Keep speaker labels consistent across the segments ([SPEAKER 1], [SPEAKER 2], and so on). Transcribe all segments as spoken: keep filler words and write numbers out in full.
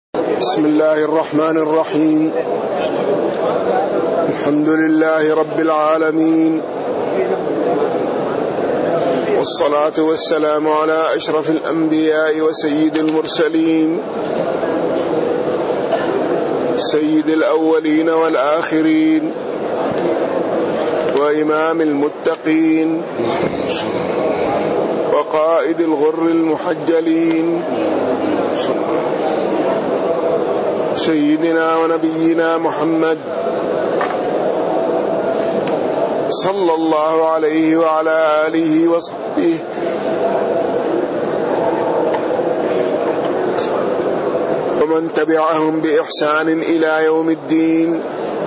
[SPEAKER 1] بسم الله الرحمن الرحيم. الحمد لله رب العالمين، والصلاة والسلام على أشرف الأنبياء وسيد المرسلين، سيد الأولين والآخرين، وإمام المتقين، وقائد الغر المحجلين، سيدنا ونبينا محمد صلى الله عليه وعلى آله وصحبه ومن تبعهم بإحسان إلى يوم الدين،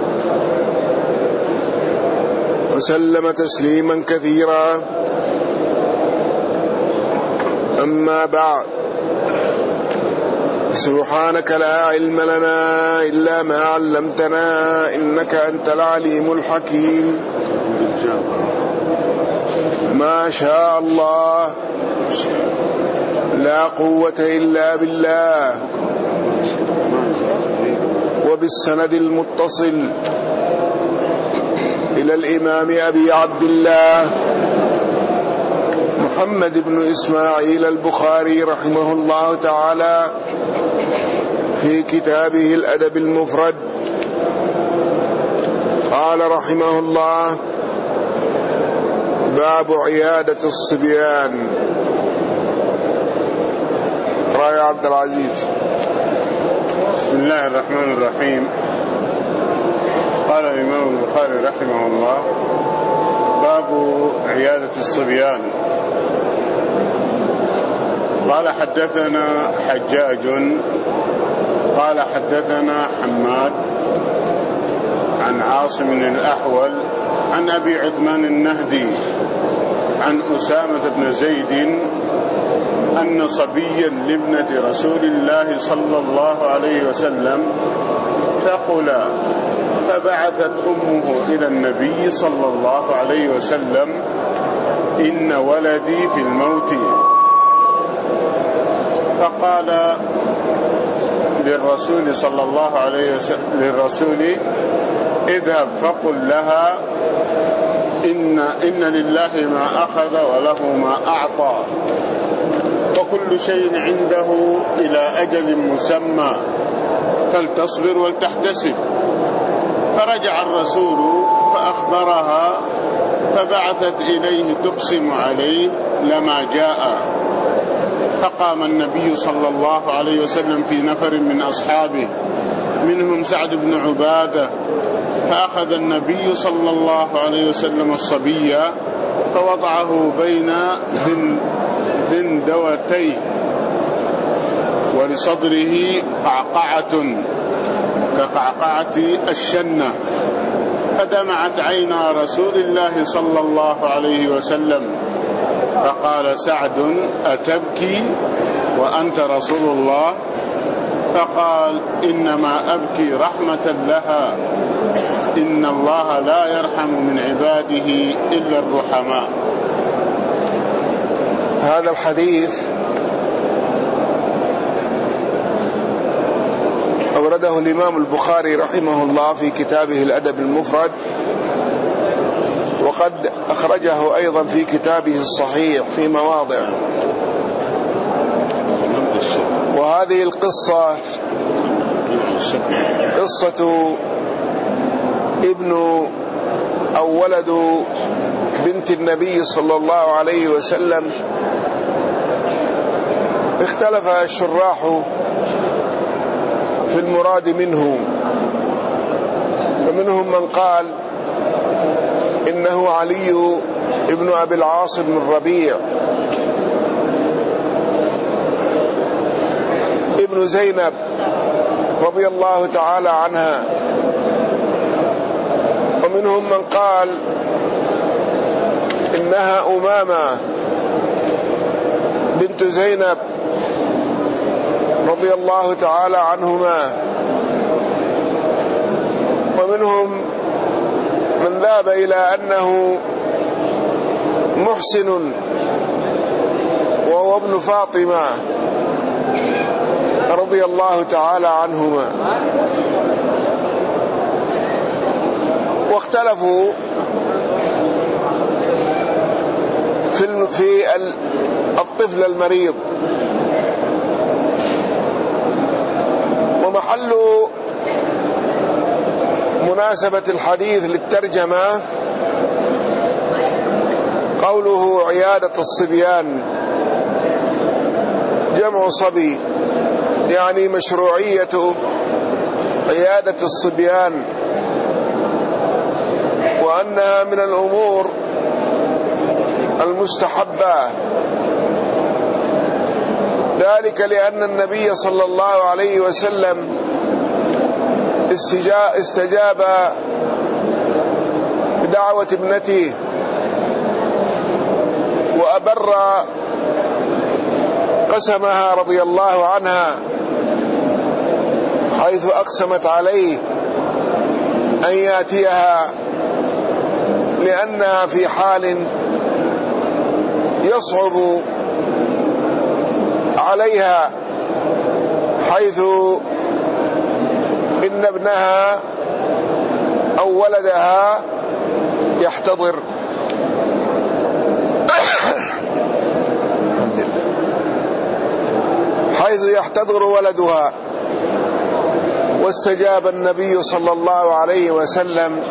[SPEAKER 1] وسلم تسليما كثيرا. أما بعد، سبحانك لا علم لنا إلا ما علمتنا إنك أنت العليم الحكيم. ما شاء الله لا قوة إلا بالله. وبالسند المتصل إلى الإمام أبي عبد الله محمد بن إسماعيل البخاري رحمه الله تعالى في كتابه الأدب المفرد، قال رحمه الله: باب عيادة الصبيان. رأي عبد العزيز.
[SPEAKER 2] بسم الله الرحمن الرحيم. قال الإمام البخاري رحمه الله: باب عيادة الصبيان. قال حدثنا حجاج قال حدثنا حماد عن عاصم الأحول عن أبي عثمان النهدي عن أسامة بن زيد أن صبيا لابنة رسول الله صلى الله عليه وسلم ثقل، فبعثت أمه إلى النبي صلى الله عليه وسلم: إن ولدي في الموت. فقال للرسول صلى الله عليه وسلم للرسول: اذهب فقل لها إن, إن لله ما أخذ وله ما أعطى، وكل شيء عنده إلى أجل مسمى، فلتصبر ولتحتسب. فرجع الرسول فأخبرها، فبعثت إليه تقسم عليه لما جاء. فقام النبي صلى الله عليه وسلم في نفر من أصحابه منهم سعد بن عبادة، فأخذ النبي صلى الله عليه وسلم الصبي فوضعه بين ذندوتيه، ولصدره قعقعة كقعقعة الشنة، فدمعت عينا رسول الله صلى الله عليه وسلم. فقال سعد: أتبكي وأنت رسول الله؟ فقال: إنما أبكي رحمة لها، إن الله لا يرحم من عباده إلا الرحماء.
[SPEAKER 1] هذا الحديث أورده الإمام البخاري رحمه الله في كتابه الأدب المفرد، وقد أخرجه أيضا في كتابه الصحيح في مواضع. وهذه القصة قصة ابن أو ولد بنت النبي صلى الله عليه وسلم. اختلف الشراح في المراد منه، فمنهم من قال إنه علي ابن أبي العاص بن الربيع ابن زينب رضي الله تعالى عنها، ومنهم من قال إنها أمامة بنت زينب رضي الله تعالى عنهما، ومنهم من ذهب إلى أنه محسن وهو ابن فاطمة رضي رضي الله تعالى عنهما. واختلفوا في في الطفل المريض، ومحل مناسبة الحديث للترجمة قوله عيادة الصبيان، جمع صبي، يعني مشروعية عيادة الصبيان، وأنها من الأمور المستحبة، ذلك لأن النبي صلى الله عليه وسلم استجاب بدعوة ابنته وأبر قسمها رضي الله عنها، حيث أقسمت عليه أن يأتيها لأنها في حال يصعب عليها، حيث إن ابنها أو ولدها يحتضر. حيث يحتضر ولدها. واستجاب النبي صلى الله عليه وسلم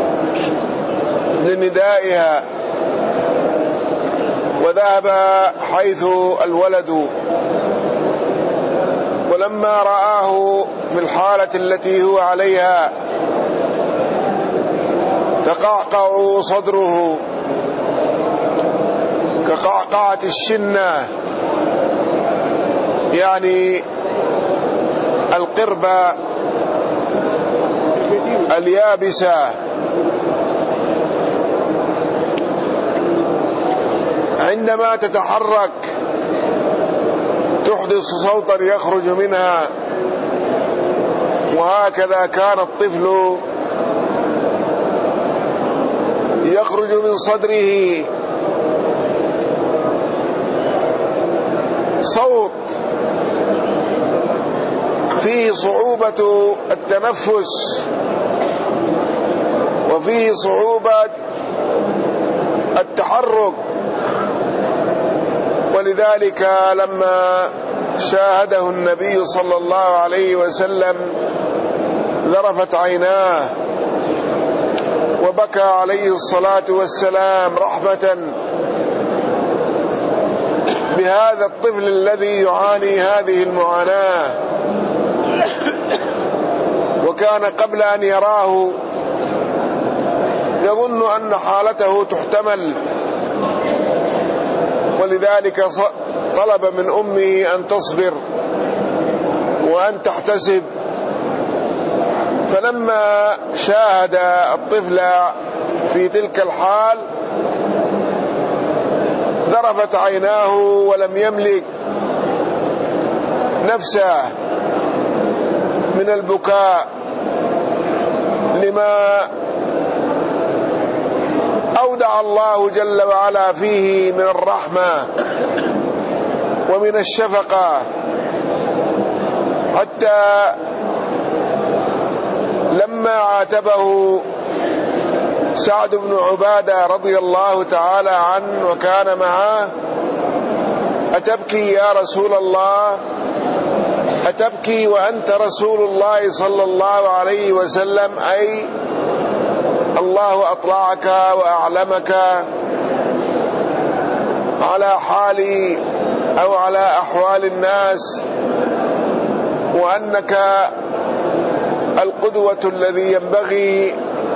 [SPEAKER 1] لندائها وذهب حيث الولد، ولما رآه في الحالة التي هو عليها تقعقع صدره كقعقعة الشنة، يعني القربة اليابسة. عندما تتحرك تحدث صوتا يخرج منها، وهكذا كان الطفل يخرج من صدره صوت فيه صعوبة التنفس وفيه صعوبة التحرك. ولذلك لما شاهده النبي صلى الله عليه وسلم ذرفت عيناه وبكى عليه الصلاة والسلام رحمة بهذا الطفل الذي يعاني هذه المعاناة. وكان قبل أن يراه يظن أن حالته تحتمل، ولذلك طلب من أمه أن تصبر وأن تحتسب. فلما شاهد الطفل في تلك الحال ذرفت عيناه ولم يملك نفسه من البكاء لما أودع الله جل وعلا فيه من الرحمة ومن الشفقة، حتى لما عاتبه سعد بن عبادة رضي الله تعالى عنه وكان معه: أتبكي يا رسول الله؟ أتبكي وأنت رسول الله صلى الله عليه وسلم؟ أي الله أطلعك وأعلمك على حالي أو على أحوال الناس، وأنك القدوة الذي ينبغي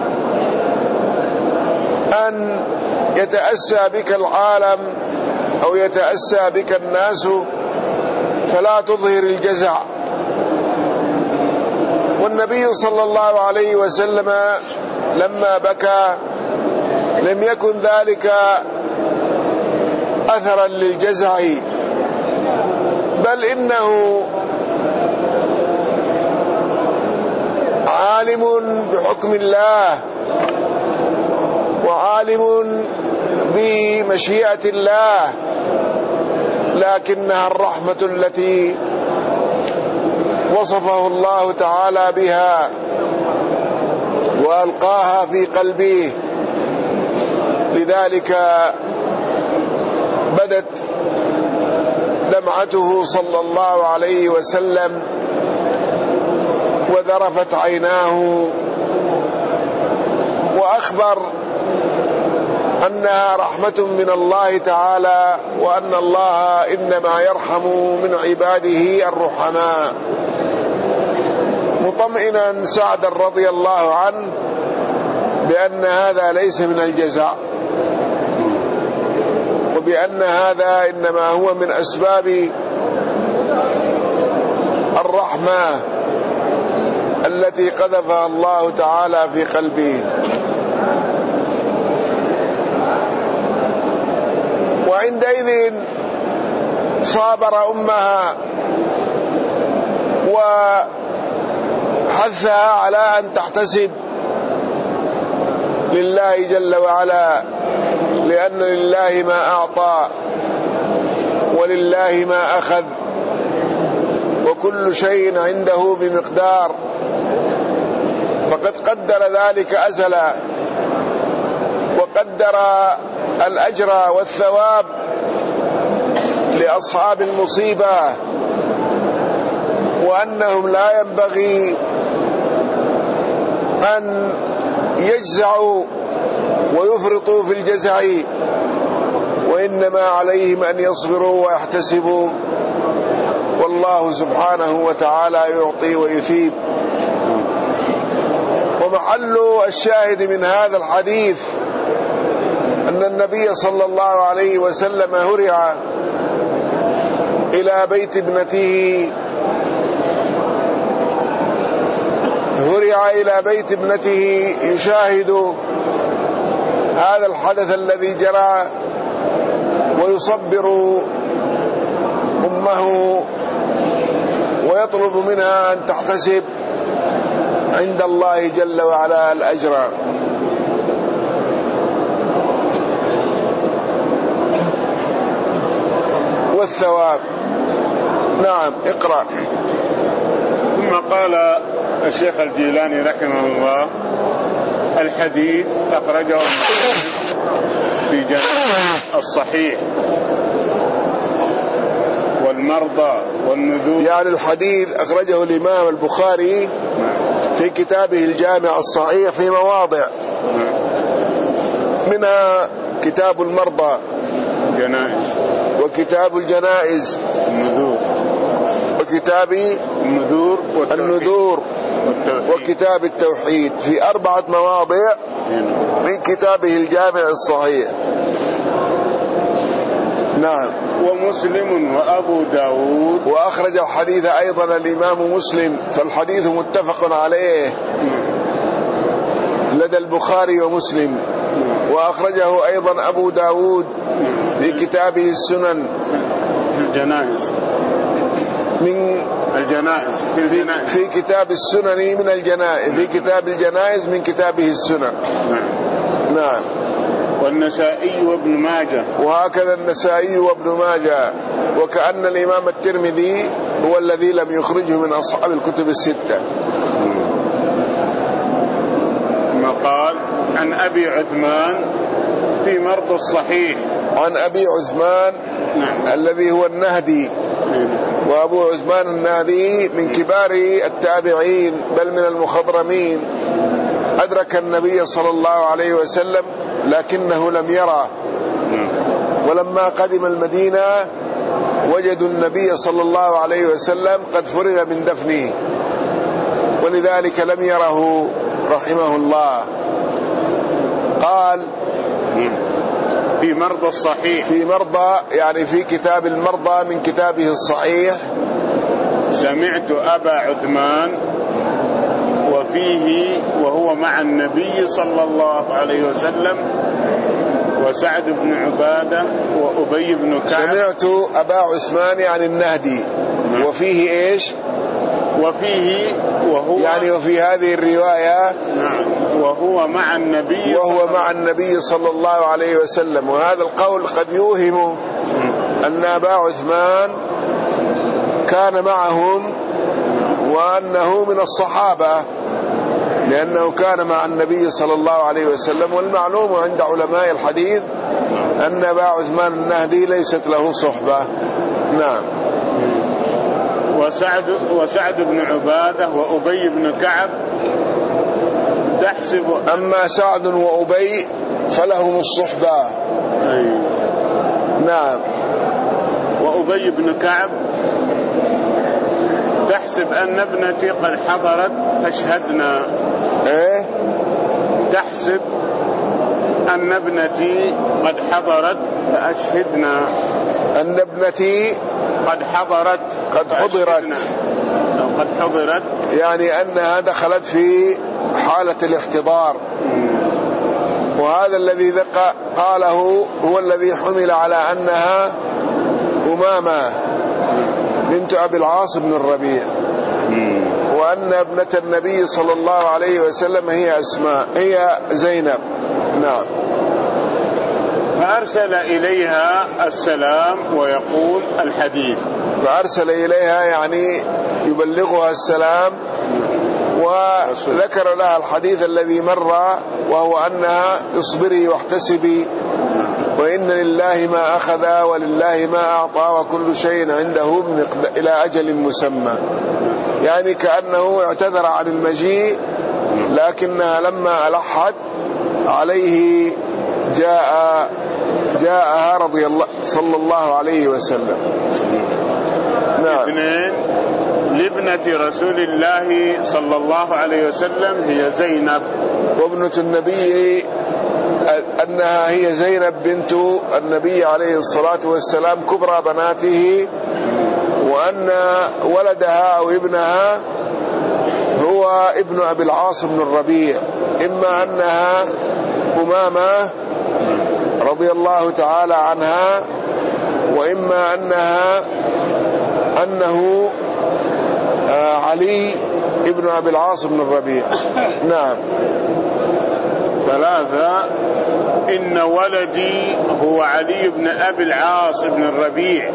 [SPEAKER 1] أن يتأسى بك العالم أو يتأسى بك الناس، فلا تظهر الجزع. والنبي صلى الله عليه وسلم لما بكى لم يكن ذلك أثرا للجزع، بل إنه عالم بحكم الله وعالم بمشيئة الله، لكنها الرحمة التي وصفه الله تعالى بها وألقاها في قلبه، لذلك بدت دمعته صلى الله عليه وسلم وذرفت عيناه، وأخبر أنها رحمة من الله تعالى، وأن الله إنما يرحم من عباده الرحماء، مطمئنا سعدا رضي الله عنه بأن هذا ليس من الجزع، وبأن هذا إنما هو من أسباب الرحمة التي قذفها الله تعالى في قلبه. وعندئذ صابر أمها وحثها على أن تحتسب لله جل وعلا، لأن لله ما أعطى ولله ما أخذ، وكل شيء عنده بمقدار، فقد قدر ذلك أزلا، وقدر الأجر والثواب لأصحاب المصيبة، وأنهم لا ينبغي أن يجزعوا ويفرطوا في الجزع، وإنما عليهم أن يصبروا ويحتسبوا، والله سبحانه وتعالى يعطي ويثيب. ومحل الشاهد من هذا الحديث أن النبي صلى الله عليه وسلم هرع إلى بيت ابنته هرع إلى بيت ابنته يشاهد هذا الحدث الذي جرى، ويصبر أمه ويطلب منها أن تحتسب عند الله جل وعلا الأجر. والثواب. نعم، اقرأ.
[SPEAKER 2] ثم قال الشيخ الجيلاني رحمه الله: الحديث أخرجه في جامع الصحيح والمرضى والنذور.
[SPEAKER 1] يعني الحديث أخرجه الإمام البخاري في كتابه الجامع الصحيح في مواضع، منها كتاب المرضى
[SPEAKER 2] جنائز،
[SPEAKER 1] وكتاب الجنائز،
[SPEAKER 2] النذور،
[SPEAKER 1] وكتاب
[SPEAKER 2] النذور
[SPEAKER 1] النذور وكتاب التوحيد، في أربعة مواضع من كتابه الجامع الصحيح. نعم.
[SPEAKER 2] ومسلم وأبو داود.
[SPEAKER 1] وأخرج الحديث أيضا الإمام مسلم، فالحديث متفق عليه لدى البخاري ومسلم. وأخرجه أيضا أبو داود في كتابه السنن
[SPEAKER 2] في الجنائز
[SPEAKER 1] من
[SPEAKER 2] الجنائز في, الجنائز.
[SPEAKER 1] في كتاب السنن من الجنائز، في كتاب الجنائز من كتابه السنن.
[SPEAKER 2] نعم.
[SPEAKER 1] نعم.
[SPEAKER 2] والنسائي وابن ماجه.
[SPEAKER 1] وهكذا النسائي وابن ماجه، وكأن الإمام الترمذي هو الذي لم يخرجه من أصحاب الكتب الستة.
[SPEAKER 2] ثم قال: عن أبي عثمان في مرض الصحيح.
[SPEAKER 1] عن أبي عثمان. نعم. الذي هو النهدي. نعم. وأبو عثمان النهدي من كبار التابعين، بل من المخضرمين، أدرك النبي صلى الله عليه وسلم لكنه لم يرى. ولما قدم المدينة وجدوا النبي صلى الله عليه وسلم قد فرغ من دفنه، ولذلك لم يره رحمه الله. قال:
[SPEAKER 2] في مرضى الصحيح.
[SPEAKER 1] في مرضى يعني في كتاب المرضى من كتابه الصحيح:
[SPEAKER 2] سمعت أبا عثمان وفيه وهو مع النبي صلى الله عليه وسلم وسعد بن عبادة وأبي بن كعب.
[SPEAKER 1] سمعت أبا عثمان يعني النهدي. نعم. وفيه إيش؟
[SPEAKER 2] وفيه وهو
[SPEAKER 1] يعني وفي هذه الرواية.
[SPEAKER 2] نعم. وهو مع النبي
[SPEAKER 1] وهو مع النبي صلى الله عليه وسلم. وهذا القول قد يوهم أن أبا عثمان كان معهم وأنه من الصحابة لأنه كان مع النبي صلى الله عليه وسلم. والمعلوم عند علماء الحديث أن أبا عثمان النهدي ليست له صحبة. نعم.
[SPEAKER 2] وسعد, وسعد بن عبادة وأبي بن كعب تحسب.
[SPEAKER 1] أما سعد وأبي فلهم الصحبة.
[SPEAKER 2] أي.
[SPEAKER 1] نعم.
[SPEAKER 2] وأبي بن كعب تحسب أن ابنتي قد حضرت فاشهدنا.
[SPEAKER 1] إيه؟
[SPEAKER 2] تحسب أن ابنتي قد حضرت فأشهدنا.
[SPEAKER 1] أن ابنتي
[SPEAKER 2] قد حضرت
[SPEAKER 1] قد حضرت
[SPEAKER 2] قد حضرت
[SPEAKER 1] يعني أنها دخلت في حالة الاحتضار. وهذا الذي قاله هو الذي حمل على أنها أمامة بنت أبي العاص بن الربيع، وأن ابنة النبي صلى الله عليه وسلم هي أسماء هي زينب. نعم.
[SPEAKER 2] فأرسل إليها السلام ويقول الحديث.
[SPEAKER 1] فأرسل إليها يعني يبلغها السلام، وذكر لها الحديث الذي مر وهو أنها اصبري واحتسبي وإن لله ما أخذ ولله ما أعطى وكل شيء عنده إلى أجل مسمى. يعني كأنه اعتذر عن المجيء، لكنها لما ألحت عليه جاء جاءها رضي الله صلى الله عليه وسلم. نعم.
[SPEAKER 2] اثنين لابنة رسول الله صلى الله عليه وسلم هي زينب،
[SPEAKER 1] وابنة النبي أنها هي زينب بنت النبي عليه الصلاة والسلام كبرى بناته، وأن ولدها أو ابنها هو ابن أبي العاص بن الربيع، إما أنها أمامة رضي الله تعالى عنها، وإما أنها أنه علي ابن أبي العاص بن الربيع. نعم.
[SPEAKER 2] ثلاثة إن ولدي هو علي بن أبي العاص بن الربيع.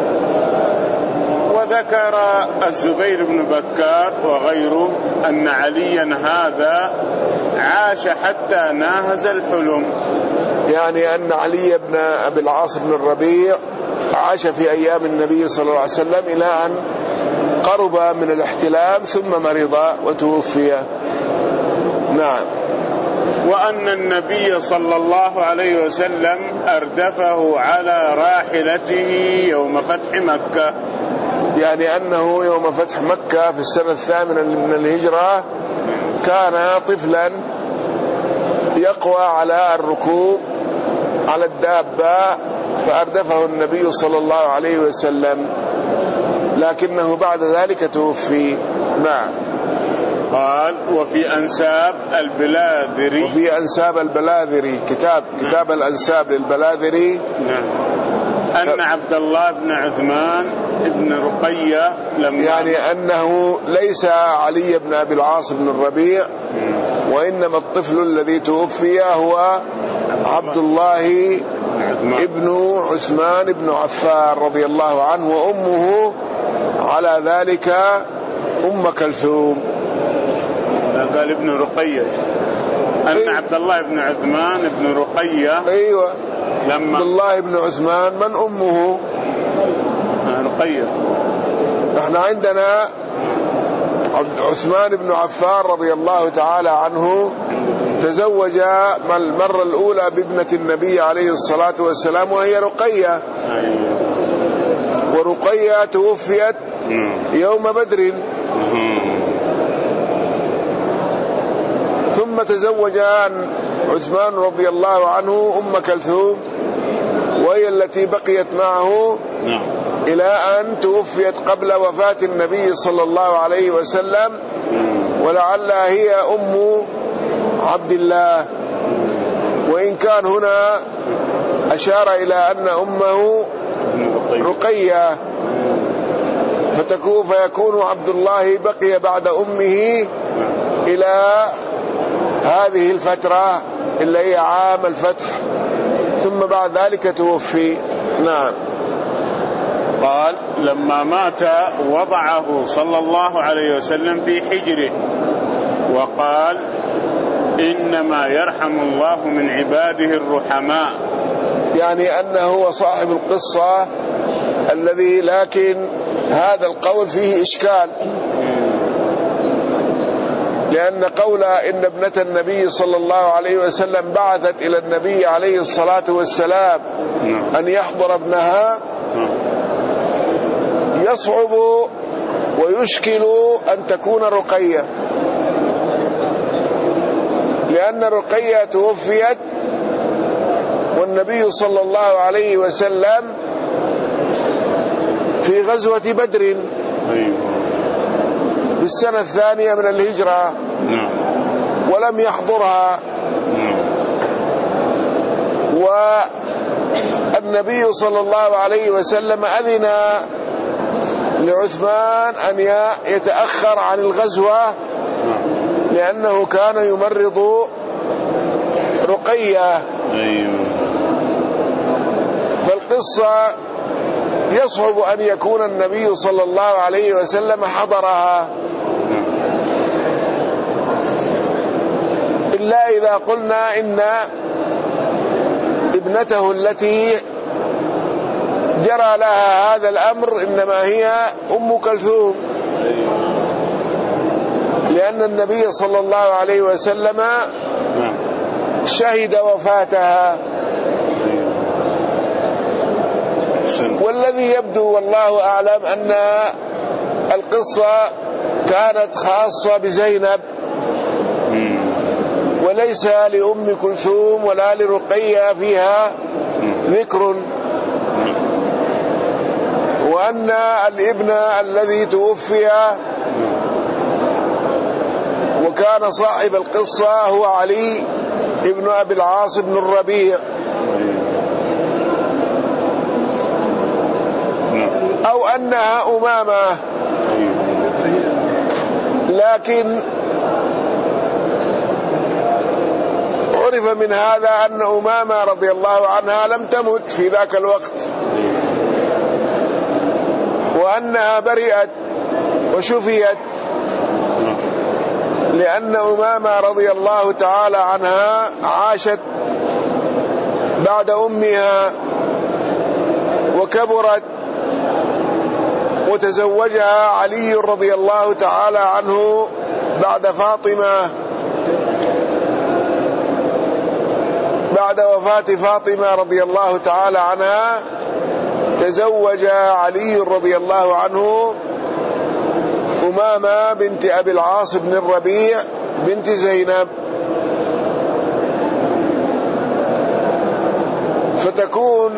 [SPEAKER 2] وذكر الزبير بن بكار وغيره أن عليا هذا عاش حتى ناهز الحلم،
[SPEAKER 1] يعني أن علي بن أبي العاص بن الربيع عاش في أيام النبي صلى الله عليه وسلم إلى أن قرب من الاحتلام ثم مرض وتوفي. نعم.
[SPEAKER 2] وأن النبي صلى الله عليه وسلم أردفه على راحلته يوم فتح مكة،
[SPEAKER 1] يعني أنه يوم فتح مكة في السنة الثامنة من الهجرة كان طفلا يقوى على الركوب على الدابة، فأردفه النبي صلى الله عليه وسلم، لكنه بعد ذلك توفي. نعم.
[SPEAKER 2] قال وفي أنساب البلاذري،
[SPEAKER 1] وفي أنساب البلاذري كتاب كتاب الأنساب للبلاذري.
[SPEAKER 2] نعم. أن عبد الله بن عثمان ابن رقية لما
[SPEAKER 1] يعني أنه ليس علي بن أبي العاص بن الربيع، وإنما الطفل الذي توفي هو عبد الله ابن عثمان بن عفان رضي الله عنه، وأمه على ذلك أم كلثوم.
[SPEAKER 2] قال ابن رقية أن أيوة. عبد الله بن عثمان ابن رقية.
[SPEAKER 1] أيوة.
[SPEAKER 2] لما
[SPEAKER 1] عبد الله بن عثمان من أمه؟
[SPEAKER 2] رقية.
[SPEAKER 1] احنا عندنا عثمان بن عفان رضي الله تعالى عنه تزوج المرة الأولى بابنة النبي عليه الصلاة والسلام وهي رقية، ورقية توفيت يوم بدر، ثم تزوج عثمان رضي الله عنه أم كلثوم، وهي التي بقيت معه إلى أن توفيت قبل وفاة النبي صلى الله عليه وسلم، ولعلها هي أم عبد الله، وإن كان هنا أشار إلى أن أمه رقية، فتكون فيكون عبد الله بقي بعد أمه إلى هذه الفترة اللي هي عام الفتح، ثم بعد ذلك توفي. نعم.
[SPEAKER 2] قال لما مات وضعه صلى الله عليه وسلم في حجره وقال إنما يرحم الله من عباده الرحماء،
[SPEAKER 1] يعني أنه هو صاحب القصة الذي، لكن هذا القول فيه إشكال، لأن قول إن ابنة النبي صلى الله عليه وسلم بعثت إلى النبي عليه الصلاة والسلام أن يحضر ابنها يصعب ويشكل أن تكون رقية، لأن رقية توفيت والنبي صلى الله عليه وسلم في غزوة بدر في السنة الثانية من الهجرة ولم يحضرها، والنبي صلى الله عليه وسلم أذن لعثمان أن يتأخر عن الغزوة لأنه كان يمرض رقية. فالقصة يصعب أن يكون النبي صلى الله عليه وسلم حضرها، إلا إذا قلنا إن ابنته التي جرى لها هذا الأمر إنما هي أم كلثوم، لأن النبي صلى الله عليه وسلم شهد وفاتها. والذي يبدو والله أعلم أن القصة كانت خاصة بزينب وليس لأم كلثوم ولا لرقية فيها ذكر، وأن الابن الذي توفي وكان صاحب القصة هو علي ابن أبي العاص بن الربيع، أو أنها أمامة، لكن عرف من هذا أن أمامة رضي الله عنها لم تمت في ذاك الوقت، وأنها برئت وشفيت، لأن أمامة رضي الله تعالى عنها عاشت بعد أمها وكبرت، وتزوجها علي رضي الله تعالى عنه بعد فاطمة، بعد وفاة فاطمة رضي الله تعالى عنها تزوج علي رضي الله عنه أمامة بنت أبي العاص بن الربيع بنت زينب، فتكون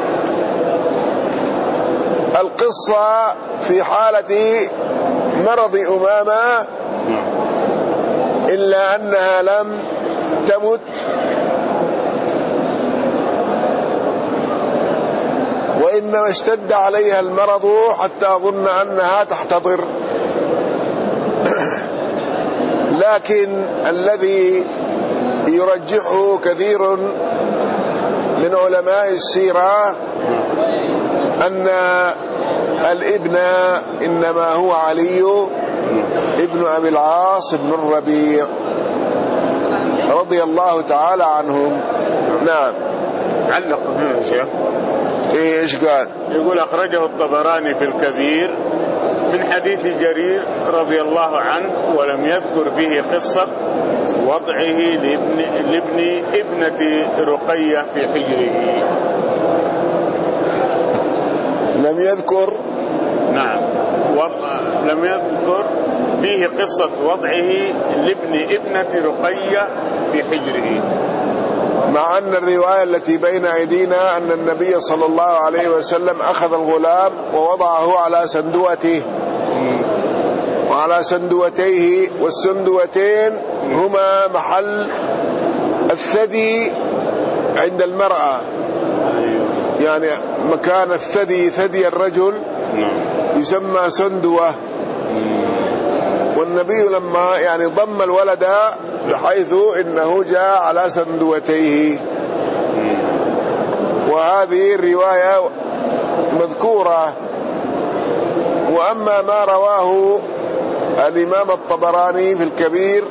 [SPEAKER 1] القصة في حالة مرض أمامة، إلا أنها لم تمت، وإنما اشتد عليها المرض حتى أظن أنها تحتضر. لكن الذي يرجحه كثير من علماء السيرة أن الابن إنما هو علي ابن أبي العاص بن الربيع رضي الله تعالى عنهم. نعم.
[SPEAKER 2] علق هنا يا شيخ.
[SPEAKER 1] إيه إيش قال؟
[SPEAKER 2] يقول أخرجه الطبراني في الكبير من حديث جرير رضي الله عنه، ولم يذكر فيه قصة وضعه لابن, لابن ابنة رقية في حجره.
[SPEAKER 1] لم يذكر
[SPEAKER 2] نعم وضع لم يذكر فيه قصة وضعه لابن ابنة رقية في حجره،
[SPEAKER 1] مع أن الرواية التي بين أيدينا أن النبي صلى الله عليه وسلم أخذ الغلام ووضعه على سندوته وعلى سندوتيه، والسندوتين هما محل الثدي عند المرأة، يعني مكان الثدي ثدي الرجل يسمى سندوة. والنبي لما يعني ضم الولد بحيث إنه جاء على سندوتيه، وهذه الرواية مذكورة وأما ما رواه الإمام الطبراني في الكبير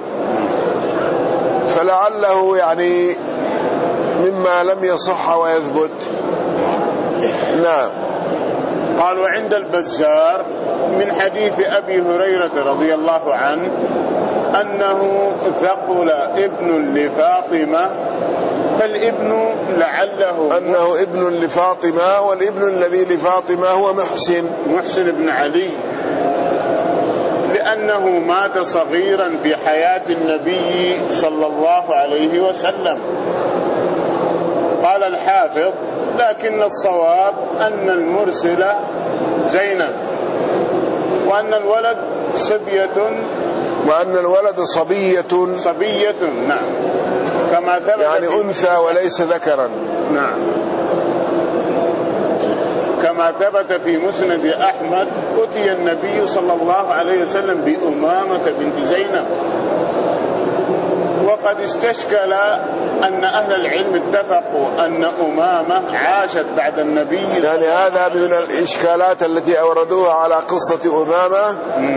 [SPEAKER 1] فلعله يعني مما لم يصح ويثبت. نعم.
[SPEAKER 2] قال وعند البزار من حديث أبي هريرة رضي الله عنه أنه ثقل ابن لفاطمة، فالابن لعله
[SPEAKER 1] أنه ابن لفاطمة، والابن الذي لفاطمة هو محسن
[SPEAKER 2] محسن بن علي، لأنه مات صغيرا في حياة النبي صلى الله عليه وسلم. قال الحافظ لكن الصواب أن المرسل زينب، وأن الولد صبية
[SPEAKER 1] وأن الولد صبية
[SPEAKER 2] صبية نعم، كما ثبت
[SPEAKER 1] يعني أنثى وليس ذكرا.
[SPEAKER 2] نعم، كما ثبت في مسند أحمد أتي النبي صلى الله عليه وسلم بأمامة بنت زينب، وقد استشكل أن أهل العلم اتفقوا أن أمامة عاشت بعد النبي،
[SPEAKER 1] يعني هذا من الإشكالات التي أوردوها على قصة أمامة،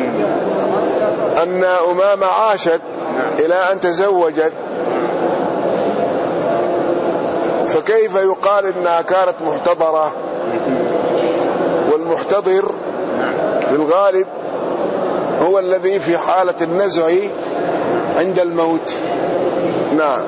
[SPEAKER 1] أن أمامة عاشت إلى أن تزوجت، فكيف يقال إنها كانت محتضرة؟ والمحتضر في الغالب هو الذي في حالة النزع عند الموت. نعم.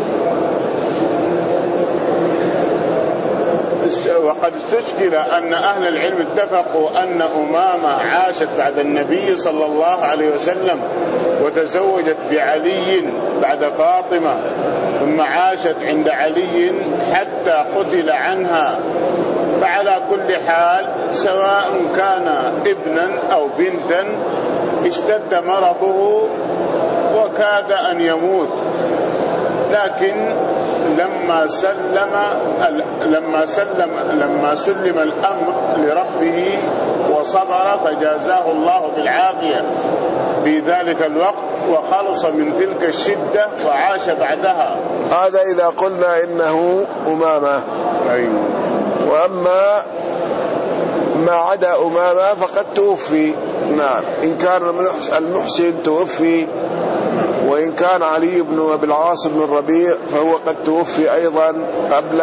[SPEAKER 2] وقد استشكل أن أهل العلم اتفقوا أن أمامة عاشت بعد النبي صلى الله عليه وسلم وتزوجت بعلي بعد فاطمة، ثم عاشت عند علي حتى قتل عنها. فعلى كل حال سواء كان ابنا أو بنتا اشتد مرضه وكاد أن يموت، لكن لما سلم لما سلم لما سلم الأمر لربه وصبر فجازاه الله بالعافية في ذلك الوقت، وخلص من تلك الشدة وعاش بعدها.
[SPEAKER 1] هذا إذا قلنا إنه أمامة.
[SPEAKER 2] أيوه.
[SPEAKER 1] وأما ما عدا أمامة فقد توفي. نعم. إن كان المحسن توفي، وإن كان علي بن أبي العاص بن الربيع فهو قد توفي أيضا قبل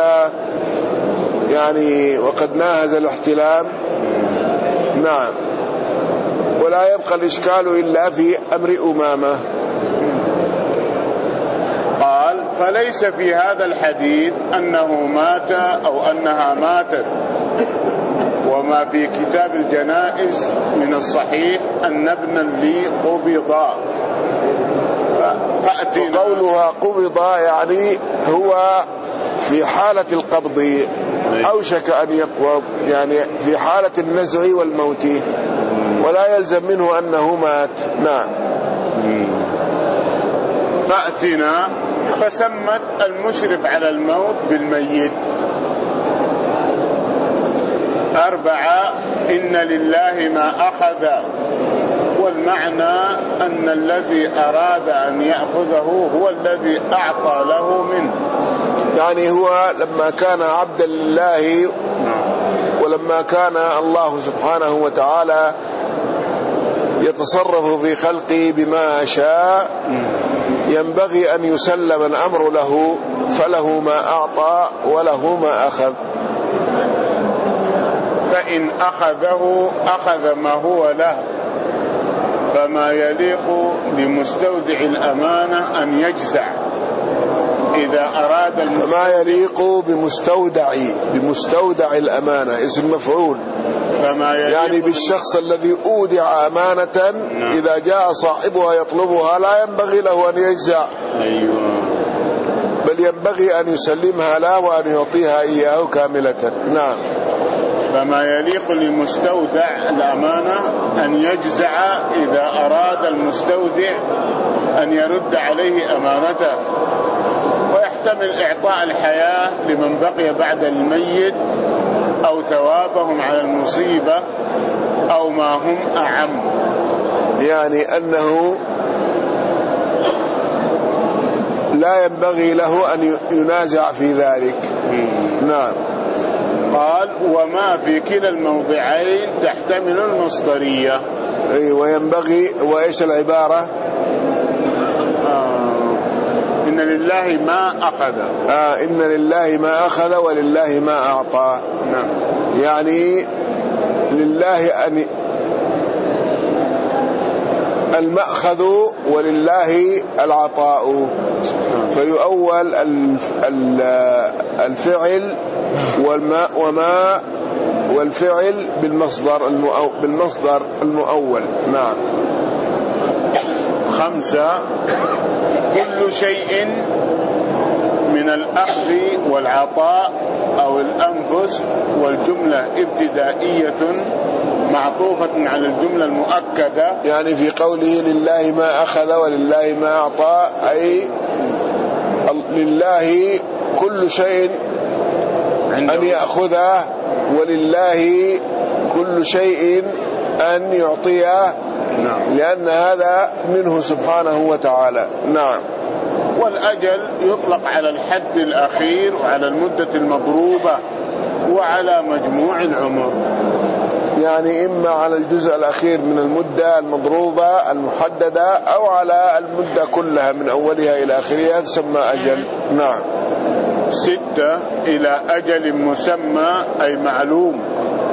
[SPEAKER 1] يعني وقد ناهز الاحتلام. نعم. ولا يبقى الإشكال إلا في أمر أمامة.
[SPEAKER 2] قال فليس في هذا الحديث أنه مات أو أنها ماتت، وما في كتاب الجنائز من الصحيح أن ابنا لي قبضا.
[SPEAKER 1] وقولها قبضا يعني هو في حالة القبض، أوشك أن يقبض، يعني في حالة النزع والموت، ولا يلزم منه أنه مات. نعم.
[SPEAKER 2] فأتنا فسمت المشرف على الموت بالميت. أربعة إن لله ما أخذ، والمعنى أن الذي أراد أن يأخذه هو الذي أعطى له منه،
[SPEAKER 1] يعني هو لما كان عبدا لله ولما كان الله سبحانه وتعالى يتصرف في خلقه بما شاء ينبغي أن يسلم الأمر له، فله ما أعطى وله ما أخذ.
[SPEAKER 2] فإن أخذه أخذ ما هو له، فما يليق لمستودع الأمانة أن يجزع إذا أراد المستودع.
[SPEAKER 1] ما يليق بمستودع بمستودع الأمانة اسم مفعول،
[SPEAKER 2] فما
[SPEAKER 1] يعني بالشخص الذي أودع أمانة. نعم. إذا جاء صاحبها يطلبها لا ينبغي له أن يجزع.
[SPEAKER 2] أيوة.
[SPEAKER 1] بل ينبغي أن يسلمها له وأن يعطيها إياه كاملة. نعم.
[SPEAKER 2] فما يليق لمستودع الأمانة أن يجزع إذا أراد المستودع أن يرد عليه أمانته، ويحتمل إعطاء الحياة لمن بقي بعد الميت، أو ثوابهم على المصيبة، أو ما هم أعم،
[SPEAKER 1] يعني أنه لا ينبغي له أن ينازع في ذلك. نعم.
[SPEAKER 2] قال وما في كلا الموضعين تحتمل المصدرية.
[SPEAKER 1] أي وينبغي، وإيش العبارة؟
[SPEAKER 2] آه إن لله ما أخذ.
[SPEAKER 1] آه إن لله ما أخذ ولله ما أعطى.
[SPEAKER 2] نعم.
[SPEAKER 1] يعني لله أن المأخذ ولله العطاء، فيؤول الفعل والماء وما والفعل بالمصدر بالمصدر المؤول. نعم.
[SPEAKER 2] خمسة كل شيء من الأخذ والعطاء أو الأنفس والجملة ابتدائية معطوفة على الجملة المؤكدة.
[SPEAKER 1] يعني في قوله لله ما أخذ ولله ما أعطى، أي لله كل شيء أن يأخذه ولله كل شيء أن يعطيه.
[SPEAKER 2] نعم.
[SPEAKER 1] لأن هذا منه سبحانه وتعالى. نعم.
[SPEAKER 2] والأجل يطلق على الحد الأخير وعلى المدة المضروبة وعلى مجموع العمر.
[SPEAKER 1] يعني إما على الجزء الأخير من المدة المضروبة المحددة أو على المدة كلها من أولها إلى آخرها تسمى أجل. نعم.
[SPEAKER 2] ستة إلى أجل مسمى أي معلوم.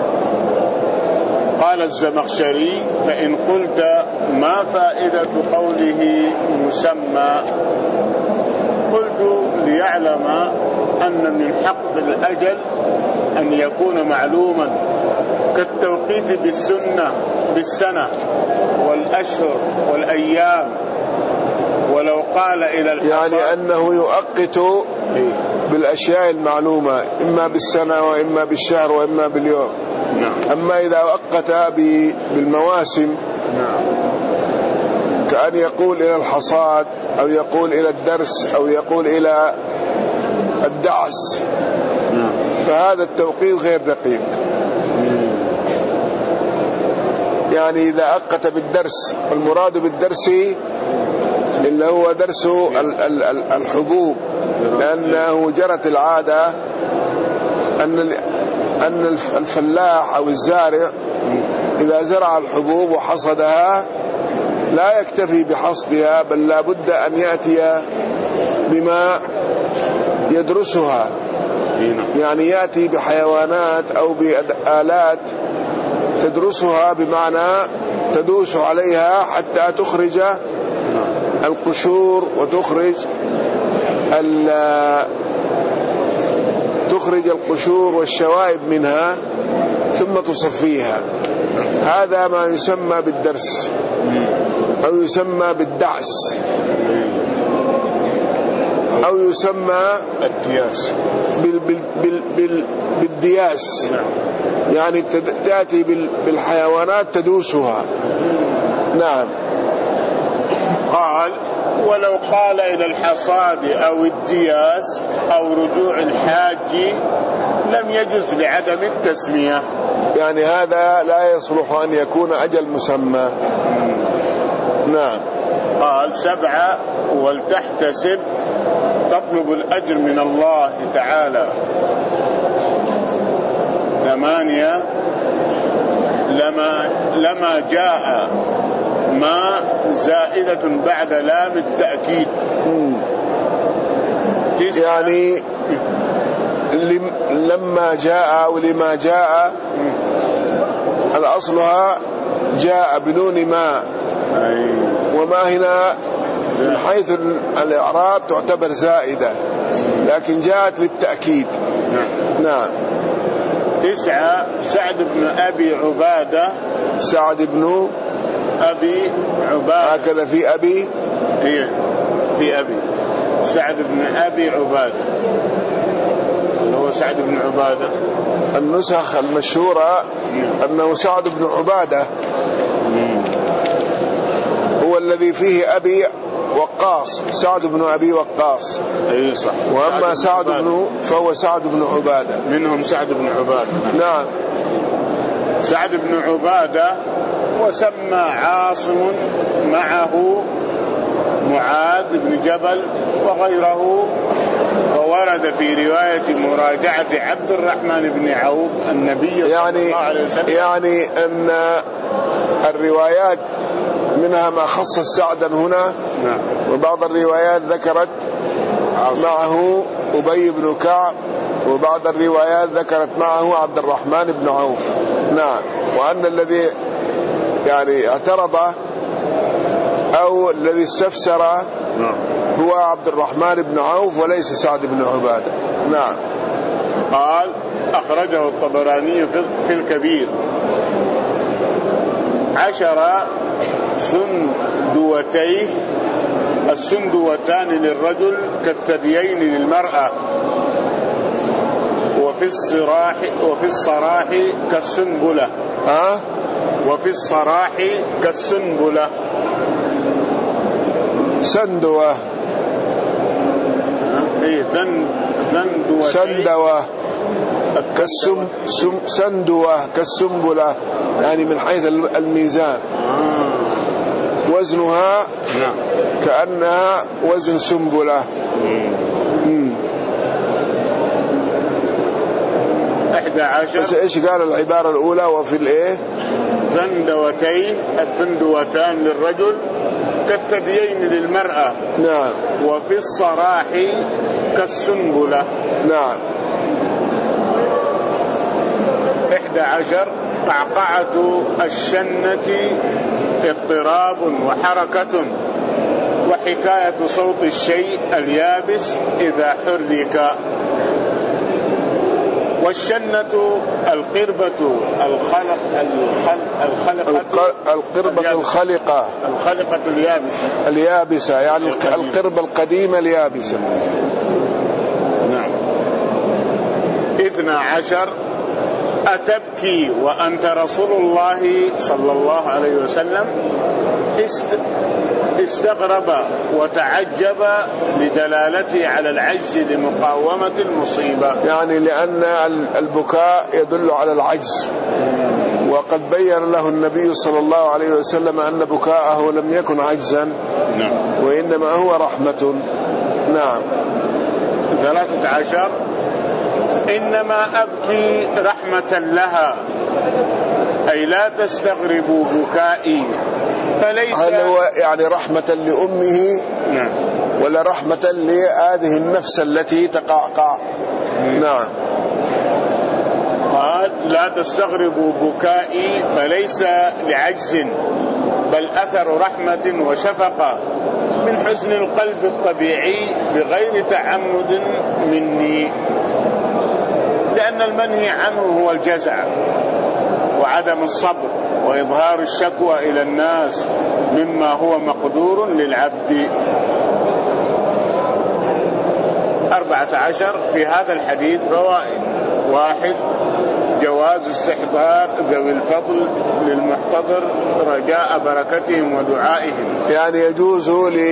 [SPEAKER 2] قال الزمخشري فإن قلت ما فائدة قوله مسمى؟ قلت ليعلم أن من حق الأجل أن يكون معلوما كالتوقيت بالسنة بالسنة والأشهر والأيام. ولو قال إلى الحصاد
[SPEAKER 1] يعني أنه يؤقت بالأشياء المعلومة إما بالسنة وإما بالشهر وإما باليوم.
[SPEAKER 2] نعم.
[SPEAKER 1] أما إذا أوقت بالمواسم
[SPEAKER 2] نعم.
[SPEAKER 1] كأن يقول إلى الحصاد أو يقول إلى الدرس أو يقول إلى الدعس،
[SPEAKER 2] نعم.
[SPEAKER 1] فهذا التوقيت غير دقيق. يعني إذا أوقت بالدرس، والمراد بالدرس اللي هو درس الحبوب، لأنه جرت العادة أن أن الفلاح أو الزارع إذا زرع الحبوب وحصدها لا يكتفي بحصدها، بل لا بد أن يأتي بما يدرسها. يعني يأتي بحيوانات أو بآلات تدرسها، بمعنى تدوس عليها حتى تخرج القشور وتخرج تخرج القشور والشوائب منها ثم تصفيها. هذا ما يسمى بالدرس أو يسمى بالدعس أو يسمى
[SPEAKER 2] الدياس
[SPEAKER 1] بال بال بال بال بالدياس. يعني تأتي بالحيوانات تدوسها. نعم.
[SPEAKER 2] قال ولو قال إلى الحصاد أو الدياس أو رجوع الحاج لم يجوز لعدم التسمية.
[SPEAKER 1] يعني هذا لا يصلح أن يكون أجل مسمى. نعم.
[SPEAKER 2] قال سبعة ولتحتسب تطلب الأجر من الله تعالى. ثمانية لما لما جاء ما زائدة بعد لام التأكيد.
[SPEAKER 1] يعني لما جاء ولما جاء الأصلها جاء بدون ما، وما هنا من حيث الإعراب تعتبر زائدة، لكن جاءت للتأكيد. نعم.
[SPEAKER 2] تسعة سعد بن أبي عبادة.
[SPEAKER 1] سعد بن
[SPEAKER 2] أبي عبادة.
[SPEAKER 1] هكذا في أبي.
[SPEAKER 2] إيه في أبي. سعد بن أبي عبادة هو سعد بن عبادة.
[SPEAKER 1] النسخ المشهورة أنه سعد بن عبادة هو الذي فيه أبي وقاص، سعد بن أبي وقاص.
[SPEAKER 2] أي صح.
[SPEAKER 1] وأما سعد بن فهو سعد بن عبادة.
[SPEAKER 2] منهم سعد بن عبادة.
[SPEAKER 1] نعم.
[SPEAKER 2] سعد بن عبادة. وسمى عاصم معه معاذ بن جبل وغيره وورد في رواية مراجعة عبد الرحمن بن عوف النبي صلى
[SPEAKER 1] يعني
[SPEAKER 2] الله عليه وسلم.
[SPEAKER 1] يعني أن الروايات منها ما خصص سعدا هنا، وبعض الروايات ذكرت معه أبي بن كعب، وبعض الروايات ذكرت معه عبد الرحمن بن عوف. نعم. وأن الذي يعني اعترض أو الذي استفسر هو عبد الرحمن بن عوف وليس سعد بن عبادة. نعم.
[SPEAKER 2] قال أخرجه الطبراني في الكبير: عشر سندوتيه، السندوتان للرجل كالثديين للمرأة، وفي الصراح وفي الصراح كالسنبلة.
[SPEAKER 1] ها؟
[SPEAKER 2] وفي الصراح كالسنبلة.
[SPEAKER 1] سندوة.
[SPEAKER 2] ايه سندوة.
[SPEAKER 1] سندوة كالسم سم سندوة كالسنبلة، يعني من حيث الميزان.
[SPEAKER 2] آه.
[SPEAKER 1] وزنها
[SPEAKER 2] نعم
[SPEAKER 1] كأنها وزن سنبلة.
[SPEAKER 2] أحد عشر.
[SPEAKER 1] بس إيش قال العبارة الأولى؟ وفي الإيه؟
[SPEAKER 2] ذندوتين، الذندوتان للرجل كالثديين للمرأة.
[SPEAKER 1] نعم.
[SPEAKER 2] وفي الصراح كالسنبلة.
[SPEAKER 1] نعم.
[SPEAKER 2] إحدى عشر. قعقعة الشنة اضطراب وحركة، وحكاية صوت الشيء اليابس إذا حرك. والشنة القربة الخلق الخلقة
[SPEAKER 1] القربة الخلقة
[SPEAKER 2] الخلقة اليابسة
[SPEAKER 1] اليابسة يعني القربة القديمة اليابسة.
[SPEAKER 2] نعم. اثنى عشر. أتبكي وأنت رسول الله صلى الله عليه وسلم؟ استغرب وتعجب لدلالته على العجز لمقاومة المصيبة،
[SPEAKER 1] يعني لأن البكاء يدل على العجز، وقد بين له النبي صلى الله عليه وسلم أن بكاءه لم يكن عجزا،
[SPEAKER 2] نعم،
[SPEAKER 1] وإنما هو رحمة. نعم.
[SPEAKER 2] ثلاثة عشر. إنما أبكي رحمة لها، أي لا تستغربوا بكائي، فليس.
[SPEAKER 1] هل هو يعني رحمة لأمه؟
[SPEAKER 2] نعم.
[SPEAKER 1] ولا رحمة لهذه النفس التي تقعقع؟ نعم.
[SPEAKER 2] قال لا تستغربوا بكائي فليس لعجز، بل أثر رحمة وشفقة من حزن القلب الطبيعي بغير تعمد مني، لأن المنهي عنه هو الجزع وعدم الصبر وإظهار الشكوى إلى الناس مما هو مقدور للعبد. أربعة عشر. في هذا الحديث فوائد. واحد. جواز استحضار ذوي الفضل للمحتضر رجاء بركتهم ودعائهم،
[SPEAKER 1] يعني يجوز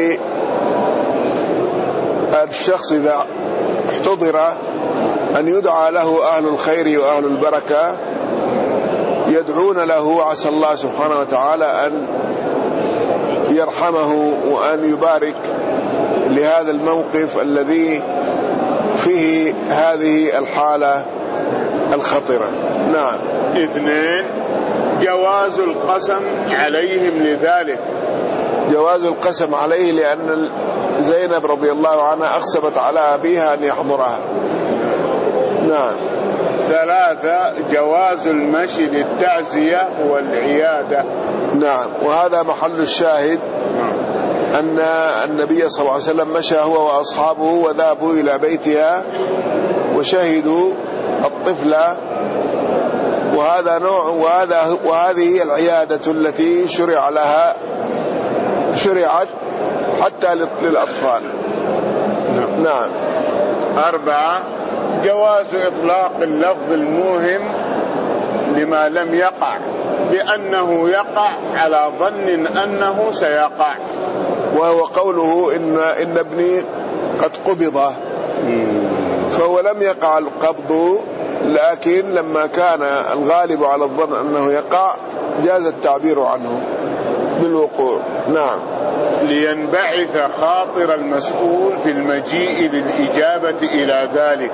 [SPEAKER 1] للشخص إذا احتضر أن يدعى له أهل الخير وأهل البركة، يدعون له عسى الله سبحانه وتعالى أن يرحمه وأن يبارك لهذا الموقف الذي فيه هذه الحالة الخطرة. نعم.
[SPEAKER 2] اثنين. جواز القسم عليهم لذلك،
[SPEAKER 1] جواز القسم عليه لأن زينب رضي الله عنها أقسمت على أبيها أن يحضرها. نعم.
[SPEAKER 2] ثلاثة. جواز المشي للتعزية والعيادة.
[SPEAKER 1] نعم. وهذا محل الشاهد أن النبي صلى الله عليه وسلم مشى هو وأصحابه وذهبوا إلى بيتها وشهدوا الطفلة، وهذا نوع وهذا وهذه العيادة التي شرع لها شرعت حتى للأطفال.
[SPEAKER 2] نعم.
[SPEAKER 1] نعم.
[SPEAKER 2] أربعة. جواز إطلاق اللفظ الموهم لما لم يقع بأنه يقع على ظن أنه سيقع،
[SPEAKER 1] وهو قوله إن, إن ابني قد قبض، فهو لم يقع القبض، لكن لما كان الغالب على الظن أنه يقع جاز التعبير عنه. بالوقوع. نعم.
[SPEAKER 2] لينبعث خاطر المسؤول في المجيء للإجابة إلى ذلك.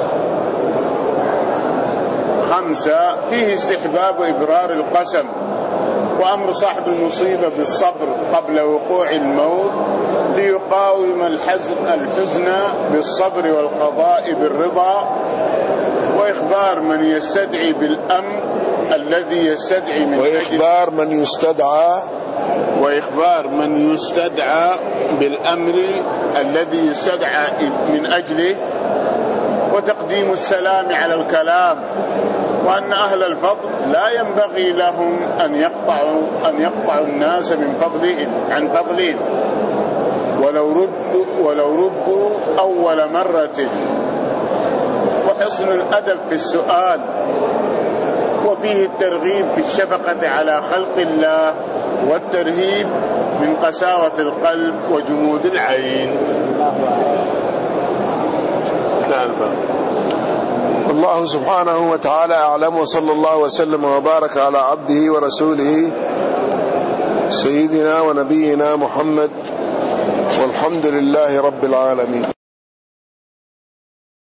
[SPEAKER 2] خمسة، فيه استحباب إبرار القسم وأمر صاحب المصيبة بالصبر قبل وقوع الموت ليقاوم الحزن, الحزن بالصبر والقضاء بالرضا، وإخبار من يستدعي بالأمر الذي يستدعي من
[SPEAKER 1] وإخبار من يستدعى
[SPEAKER 2] وإخبار من يستدعى بالأمر الذي يستدعى من أجله، وتقديم السلام على الكلام، وأن أهل الفضل لا ينبغي لهم أن يقطعوا أن يقطعوا الناس من فضلهم عن فضلهم ولو ردوا ولو ردوا أول مرة، وحسن الأدب في السؤال، وفيه الترغيب في الشفقة على خلق الله والترهيب من قساوة القلب وجمود العين.
[SPEAKER 1] والله سبحانه وتعالى أعلم، وصلى الله وسلم وبارك على عبده ورسوله سيدنا ونبينا محمد، والحمد لله رب العالمين.